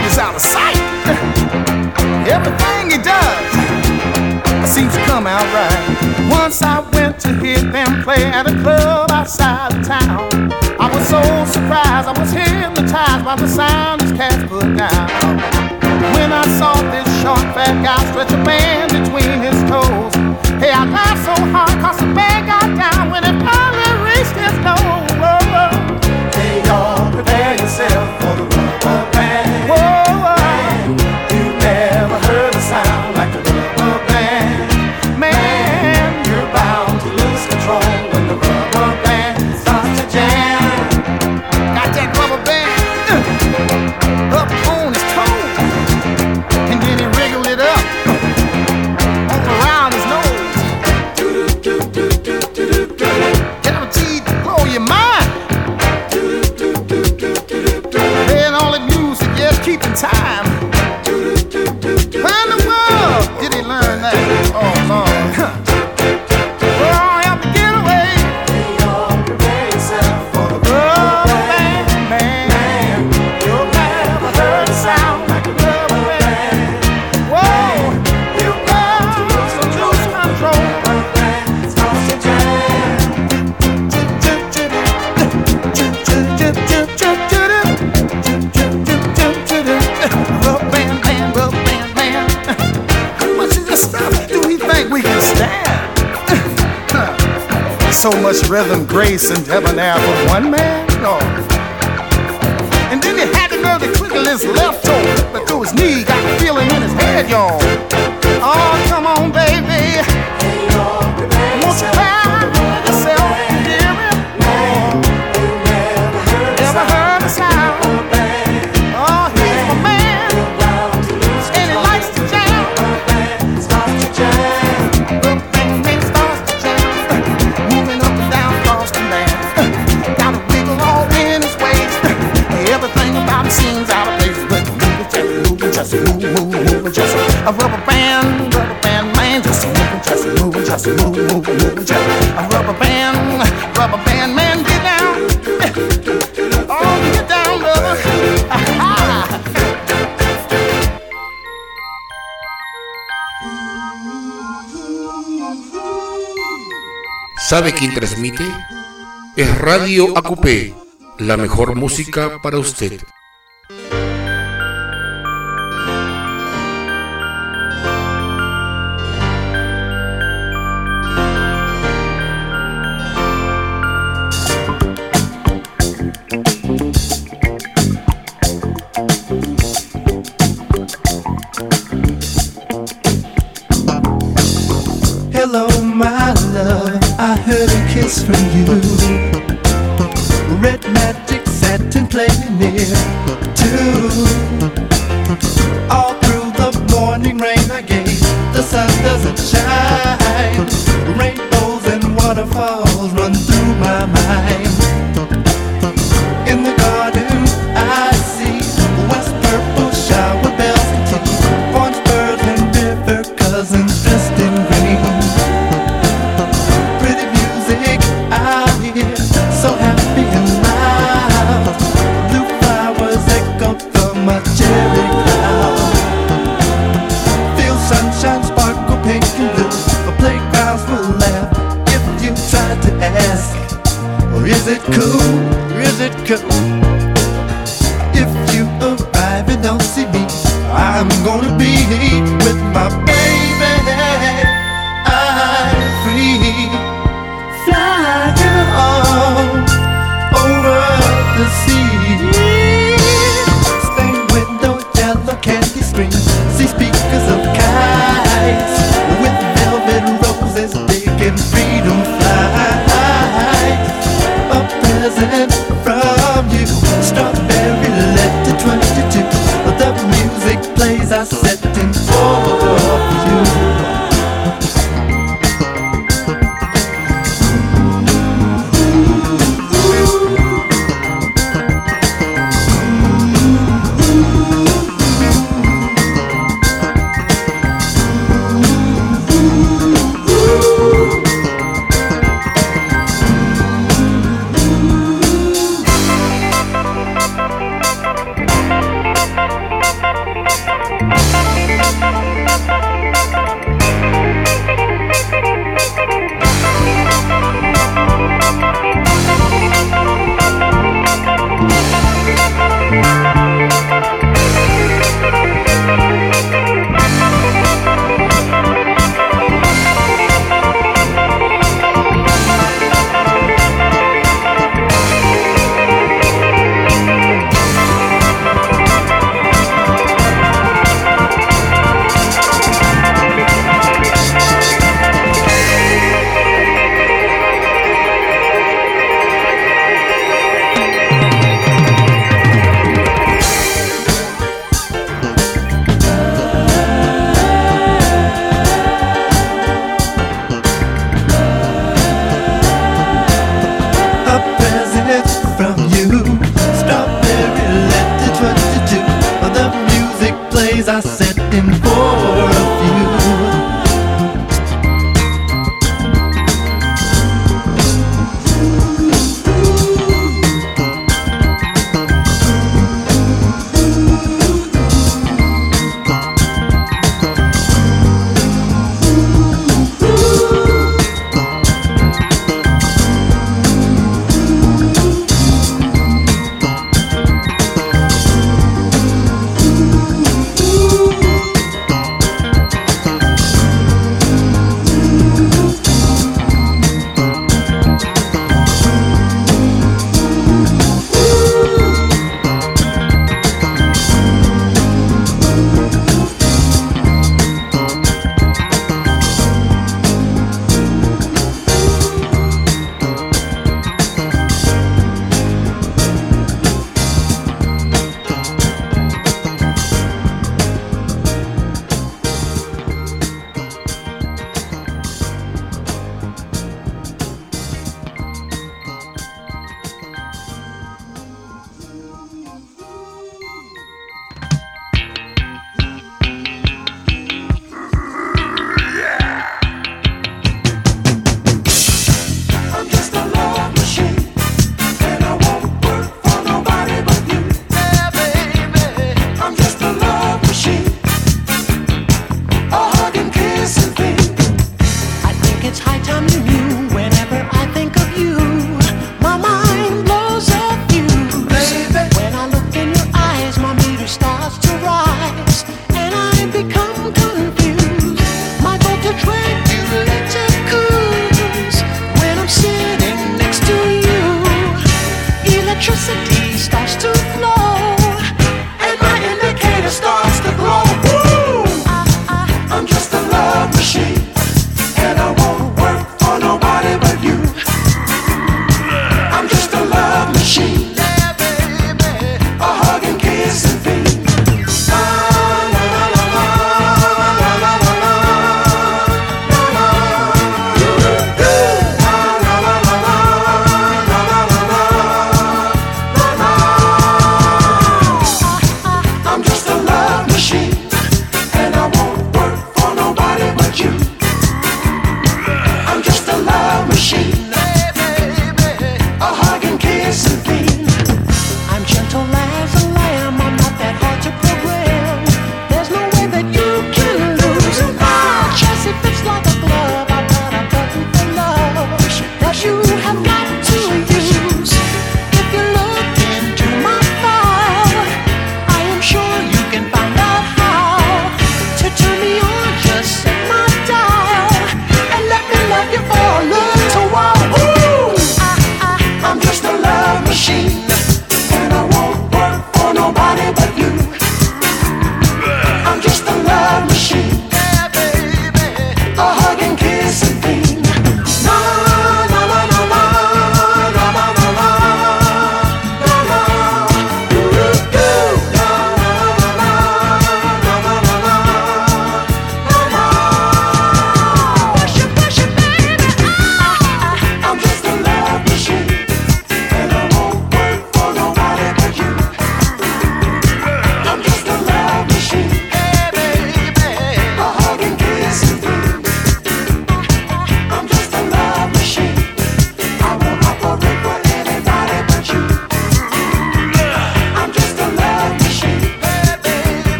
dude is out of sight. Everything he does seems to come out right. Once I went to hear them play at a club outside of town. I was so surprised, I was hypnotized by the sound these cats put down. When I saw this short fat guy stretch a band between his toes, hey, I laughed so hard cause the band got down when it finally reached his nose. Hey y'all, prepare yourself for the rubber band. Whoa, man, you never heard a sound like the rubber band. Man, you're bound to lose control when the rubber band starts to jam. Got that rubber band up on his toes, and then he wriggled it up around his nose. Guaranteed to blow your mind. Playing all that music, yes, keeping time. Where in the world did he learn that? Oh, Lord. Oh, help me get away. Hey, y'all, prepare yourself for the rubber band. Man, you'll never heard a sound like a rubber band. Whoa, you got to lose control. Rubber band starts to jam. Rubber band man, rubber band man. How much of this stuff do we think we can stand? So much rhythm, grace, and debonair for one man? No. And then he had to go to twiddle his left toe, but through his knee, got the feeling in his head, y'all. Oh, come on, baby. Won't you cry yourself, hear me? Never heard a sound. Oh, he's my man, and he likes to jam. Rubber band starts to jam, moving up and down across the land. Got a wiggle all in his waist. Everything about him seems out of place, but moving, just moving, just a rubber band man, just moving, just moving, just a rubber band man, get down, oh, get down, brother. ¿Sabe quién transmite? Es Radio AQP, la mejor música para usted. Hello, my love, I heard a kiss from you. Red magic satin playing near too. All through the morning rain I gave, the sun doesn't shine. Rainbows and waterfalls run through my mind. In the garden I see west purple shower bells and tea, orange birds and river cousins dressed in green. Pretty music I hear, so happy and loud. Blue flowers echo from my cherry cloud. Feel sunshine sparkle pink and blue. The playgrounds will laugh if you try to ask, or is it cool? Is it cool? If you arrive and don't see me, I'm gonna be with my baby. I'm free, flying on over the sea. Stained window, yellow candy screen, see speakers of kites with velvet roses, big and freedom flight. A present from you, strawberry letter 22. The music plays, I set in for you. days I set in for a few.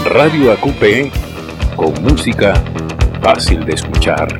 Radio AQP, con música fácil de escuchar.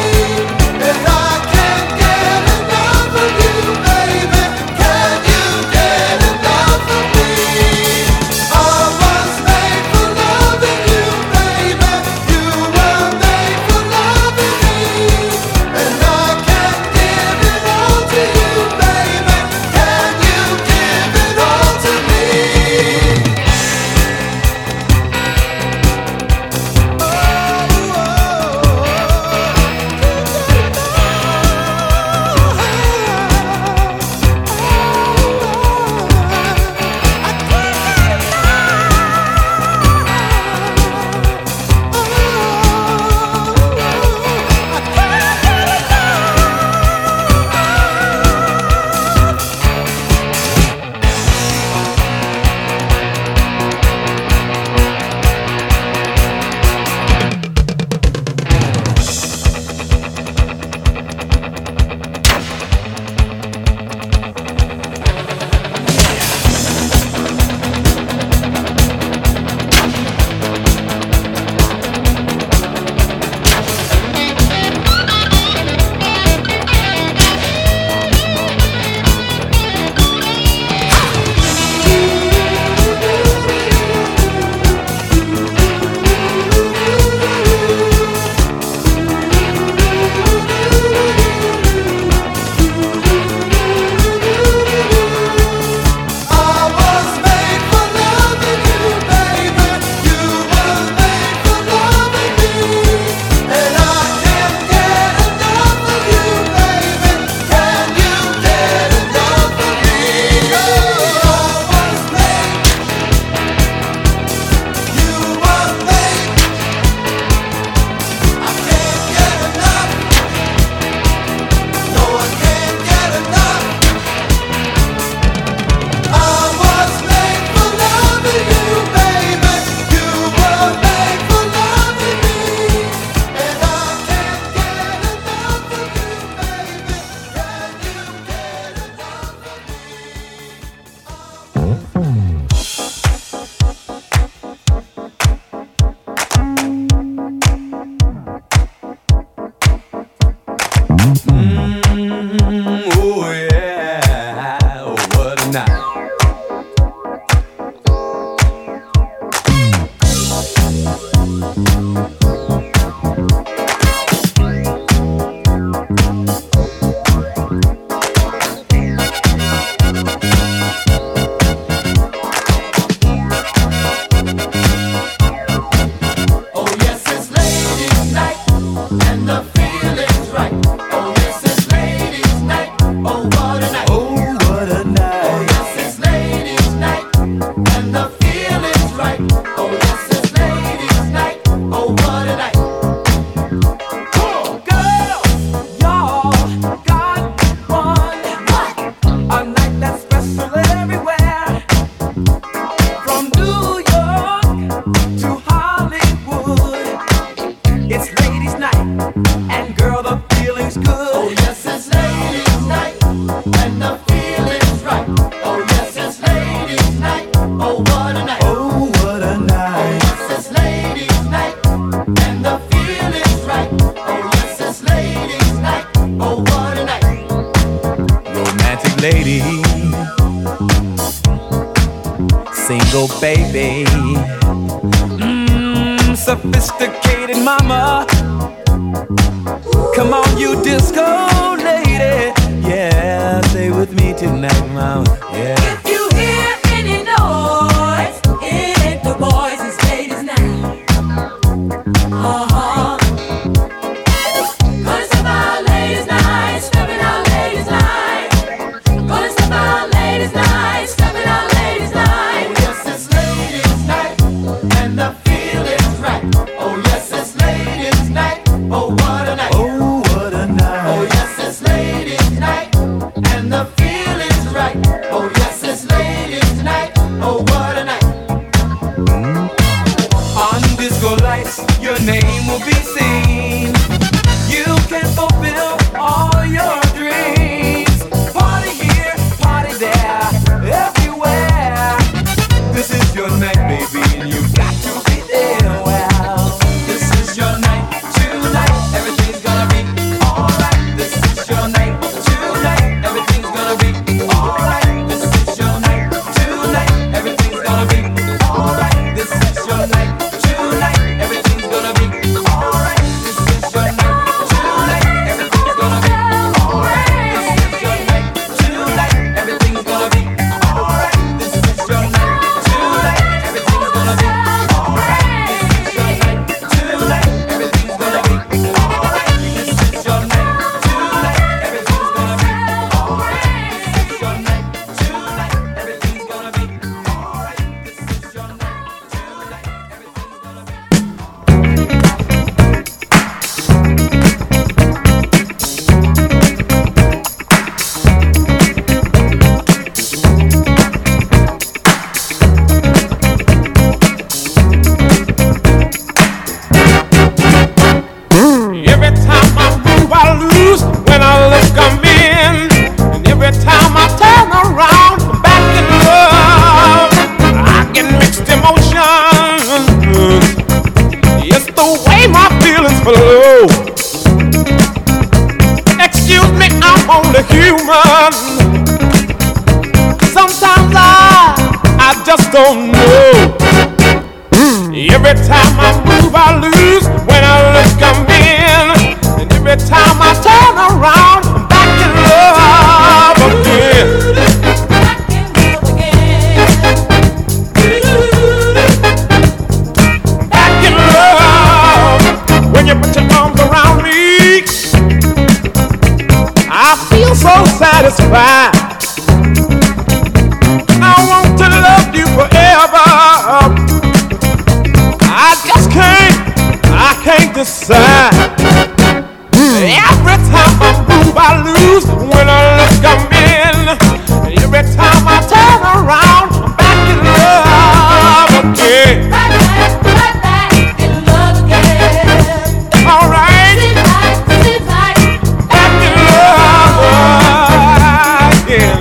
You Baby, sophisticated mama. Come on, you disco lady. Yeah, stay with me tonight, mama. Yeah. If you hear any noise, it ain't the boys, it's ladies now. Gonna step out ladies night, stepping out ladies night. Gonna step out ladies night, stepping out ladies night. Your name will be seen. You can fulfill all your dreams. Party here, party there, everywhere. This is your night, baby, and you got to be there. Well, this is your night tonight. Everything's gonna be alright. This is your night tonight. Everything's gonna be alright. This is your night tonight. Everything's gonna be alright. This is your night tonight. Everything's gonna be alright. This is your night tonight. Everything's gonna be alright. This is your night tonight. Everything's gonna be alright. This is your night tonight. Everything's gonna be alright. This is your night tonight. Everything's gonna be alright. This is your night tonight. Everything's gonna be alright. This is your night tonight. Everything's gonna be alright. This is your night tonight. Everything's gonna be Every time I move, I lose. When I look, I'm in. And every time I turn around, I'm back in love. I get mixed emotions. It's the way my feelings flow. Excuse me, I'm only human. Sometimes I just don't know. Every time I move, I lose. When I look, I'm in. And every time I turn around, I'm back in love again. Back in love again. Back in love. When you put your arms around me, I feel so satisfied. I want to love you forever. I can't decide. Every time I move, I lose. When I look, I'm in. Every time I turn around, I'm back in love again. Back in love again. All right. Seems like Back in love again.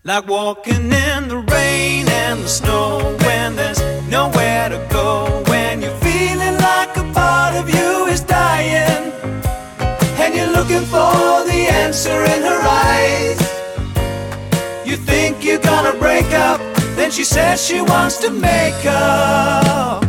Like walking in the rain and the snow when there's nowhere to go. When you're feeling like a part of you is dying and you're looking for the answer in her eyes. You think you're gonna break up, then she says she wants to make up.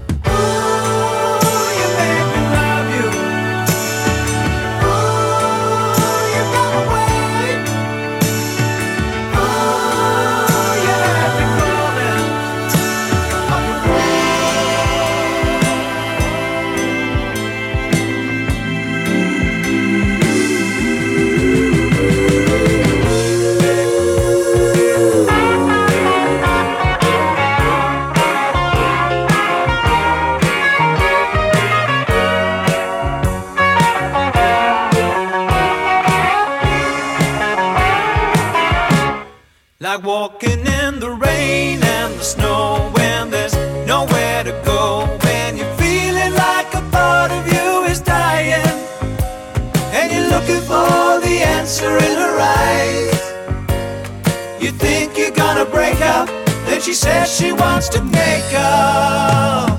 Like walking in the rain and the snow when there's nowhere to go. When you're feeling like a part of you is dying and you're looking for the answer in her eyes. You think you're gonna break up, then she says she wants to make up.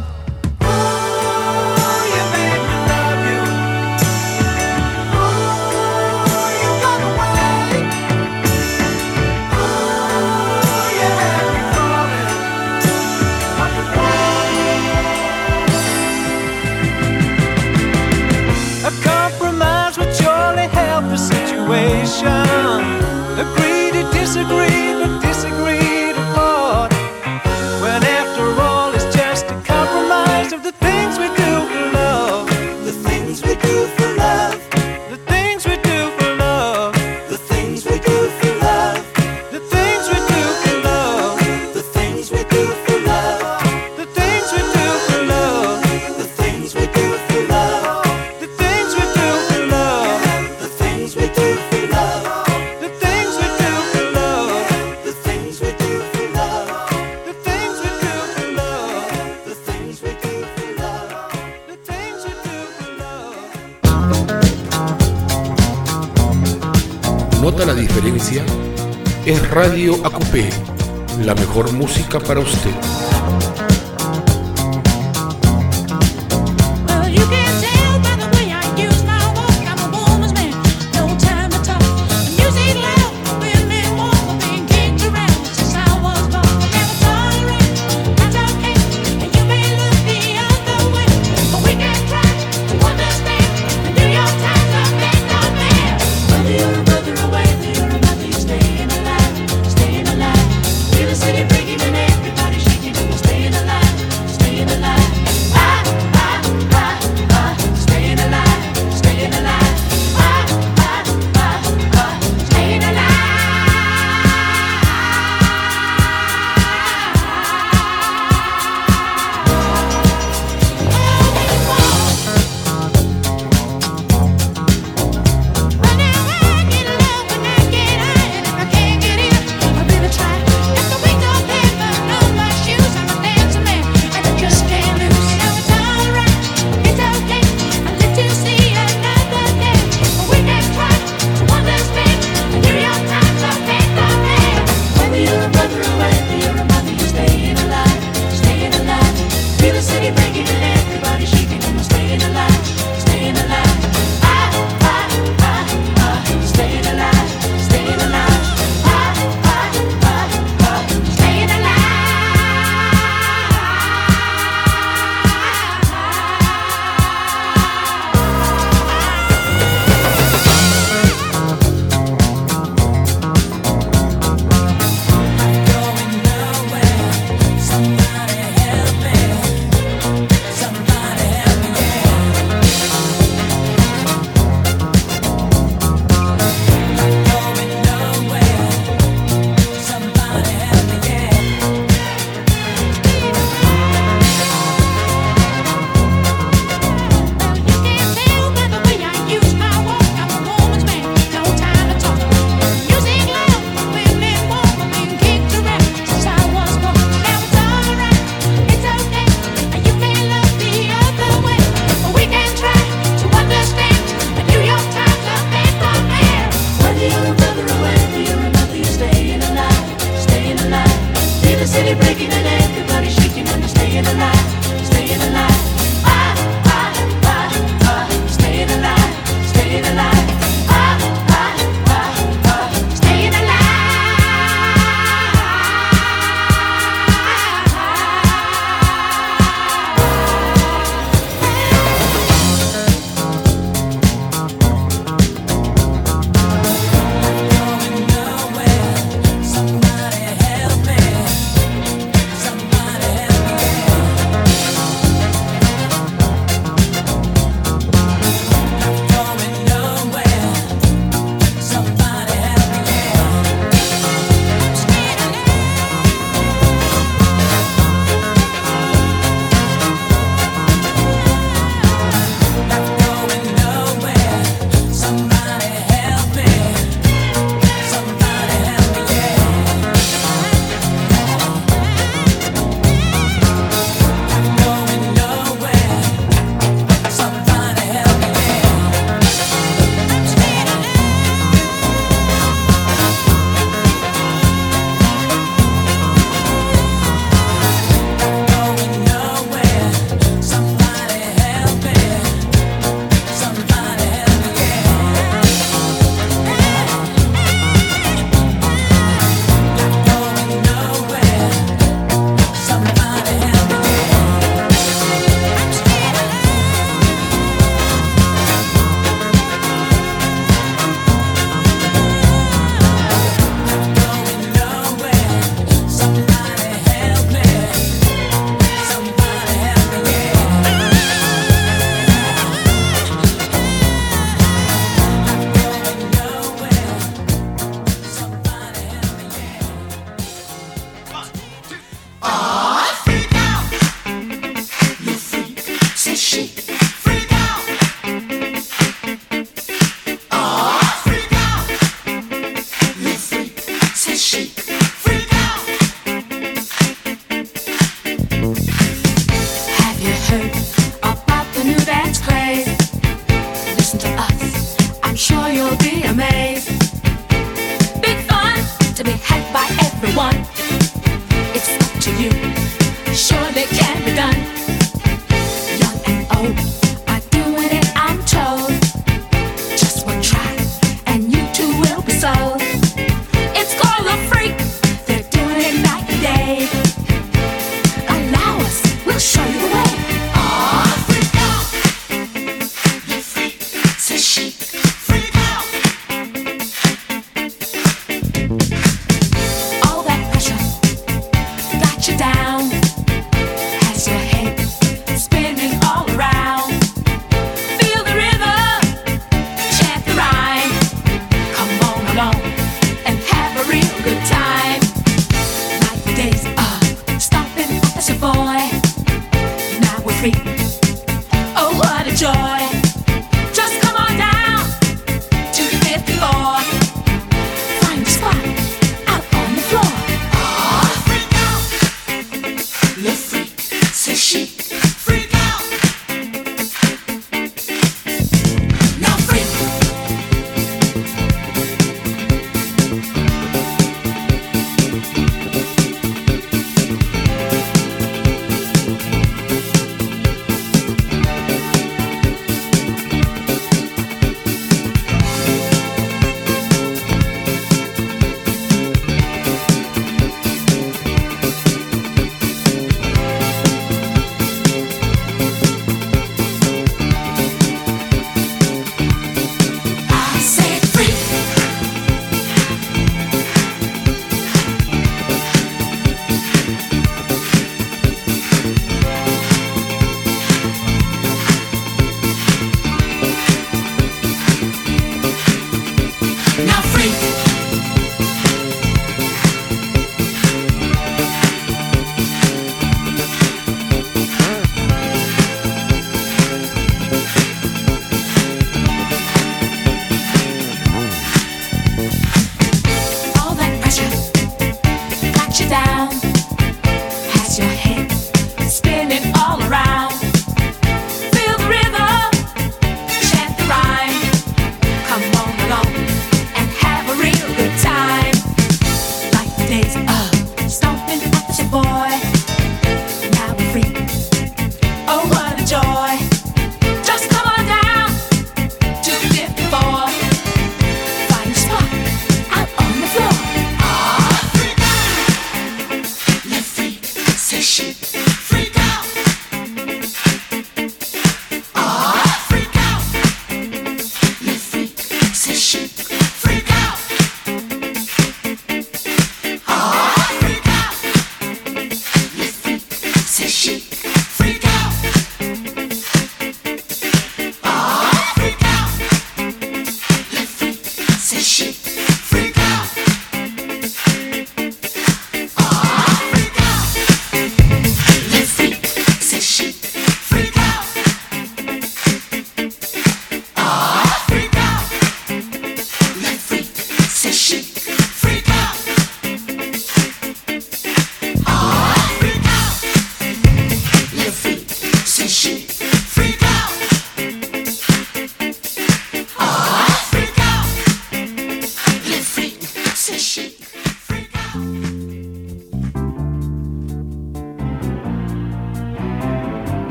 Agree to disagree, but disagree to part. When after all it's just a compromise of the things we do for love. The things we do for love. The things we do for love. The things we do for love. The things we do for love. The things we do for love. The things we do for love. The things we do for love. The things we do for love. The things we do for love. ¿Nota la diferencia? Es Radio ACUPE, la mejor música para usted. Staying alive, staying alive. Feel the city breaking and everybody shaking. the city breaking and everybody shaking and they're staying alive, staying alive. Staying alive, staying alive. Staying alive.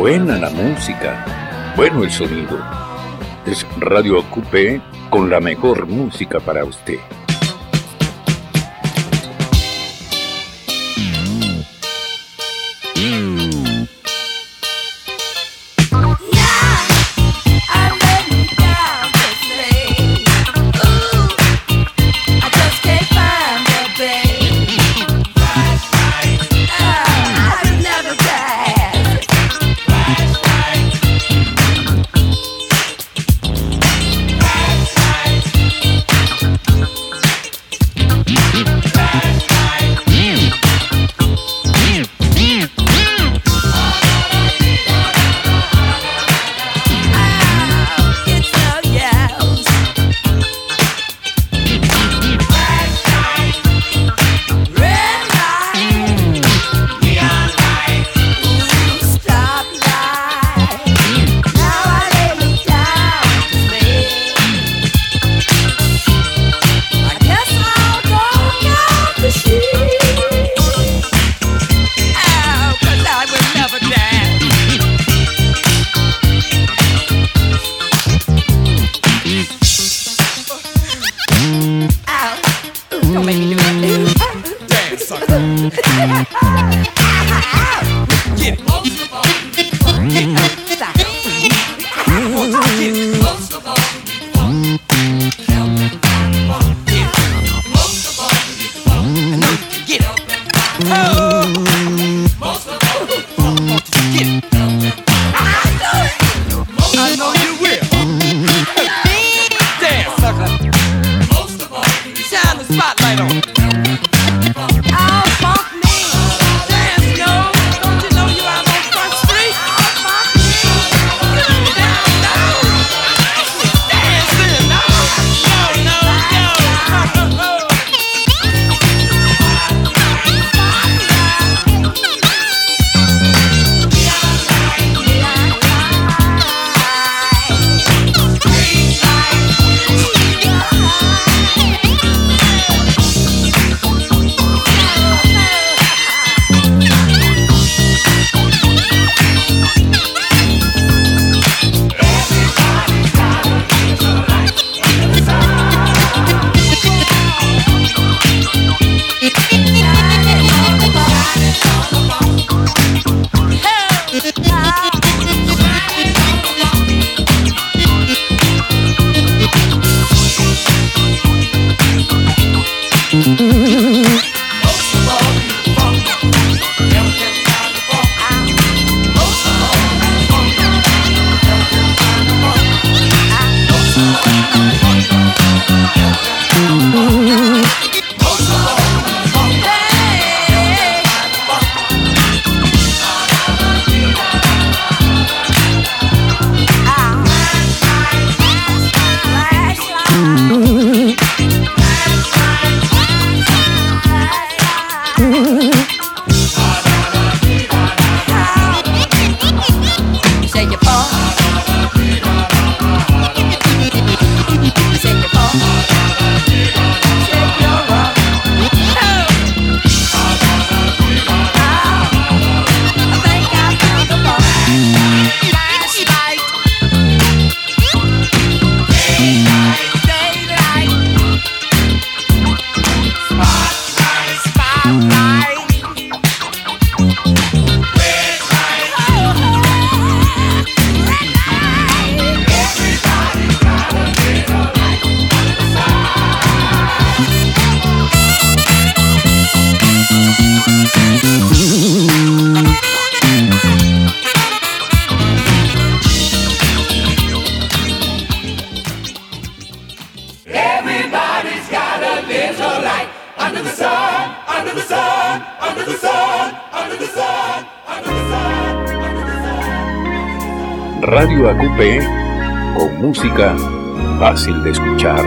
Buena la música, bueno el sonido. Es Radio Acupé con la mejor música para usted. Radio Acupé con música fácil de escuchar.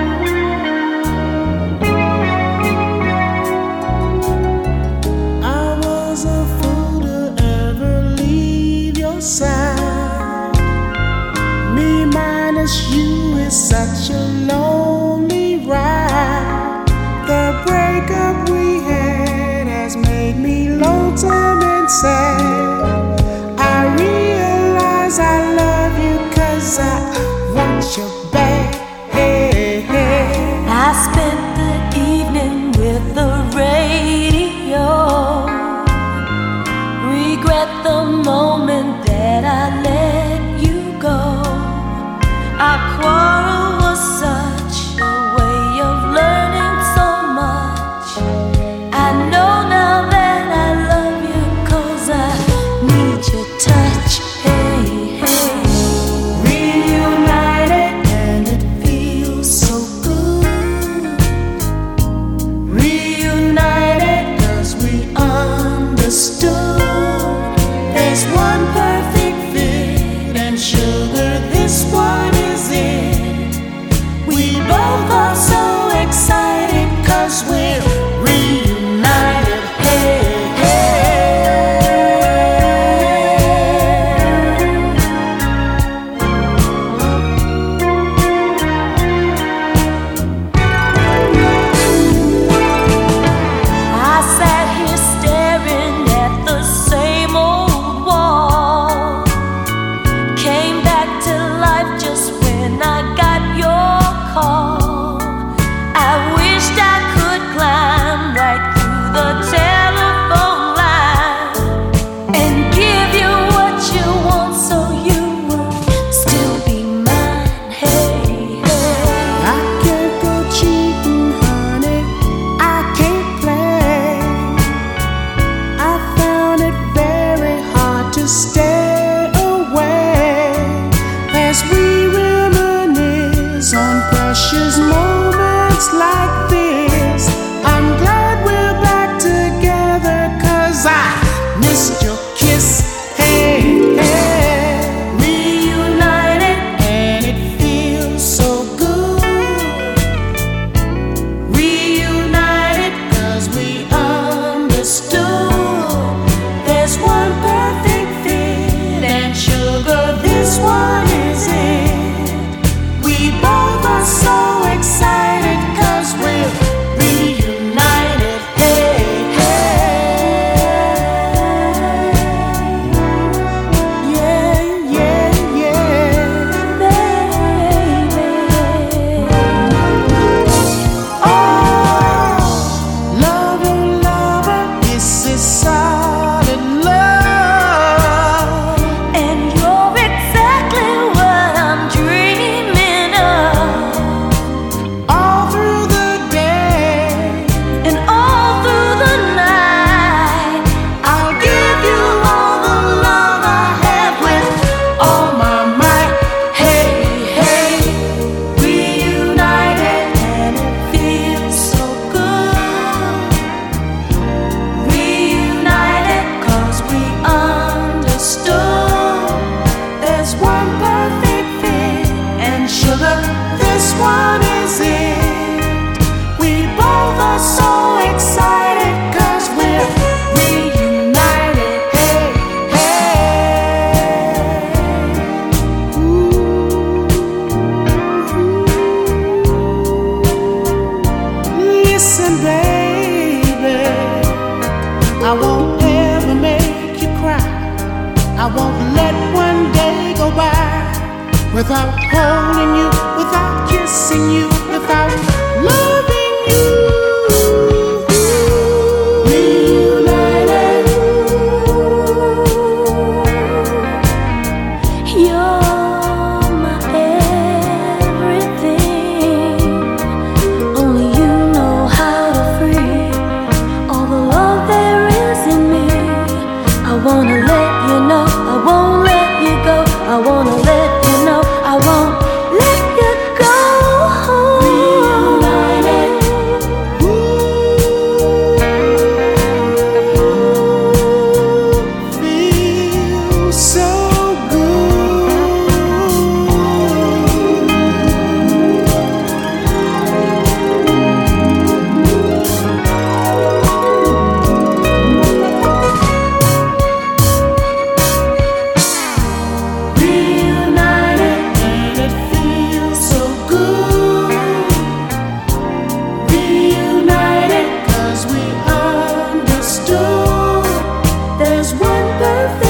I was a fool to ever leave your side. Me minus you is such a lonely ride. The breakup we had has made me lonesome and sad. I realize won't let one day go by without holding you, without kissing you, without loving you. Reunited. You're my everything. Only you know how to free all the love there is in me. I wanna let you know, I won't let you go. I wanna let you know, I won't let you go. Reunited. Feels so good. Reunited, and it feels so good. Reunited, 'cause we understood there's one perfect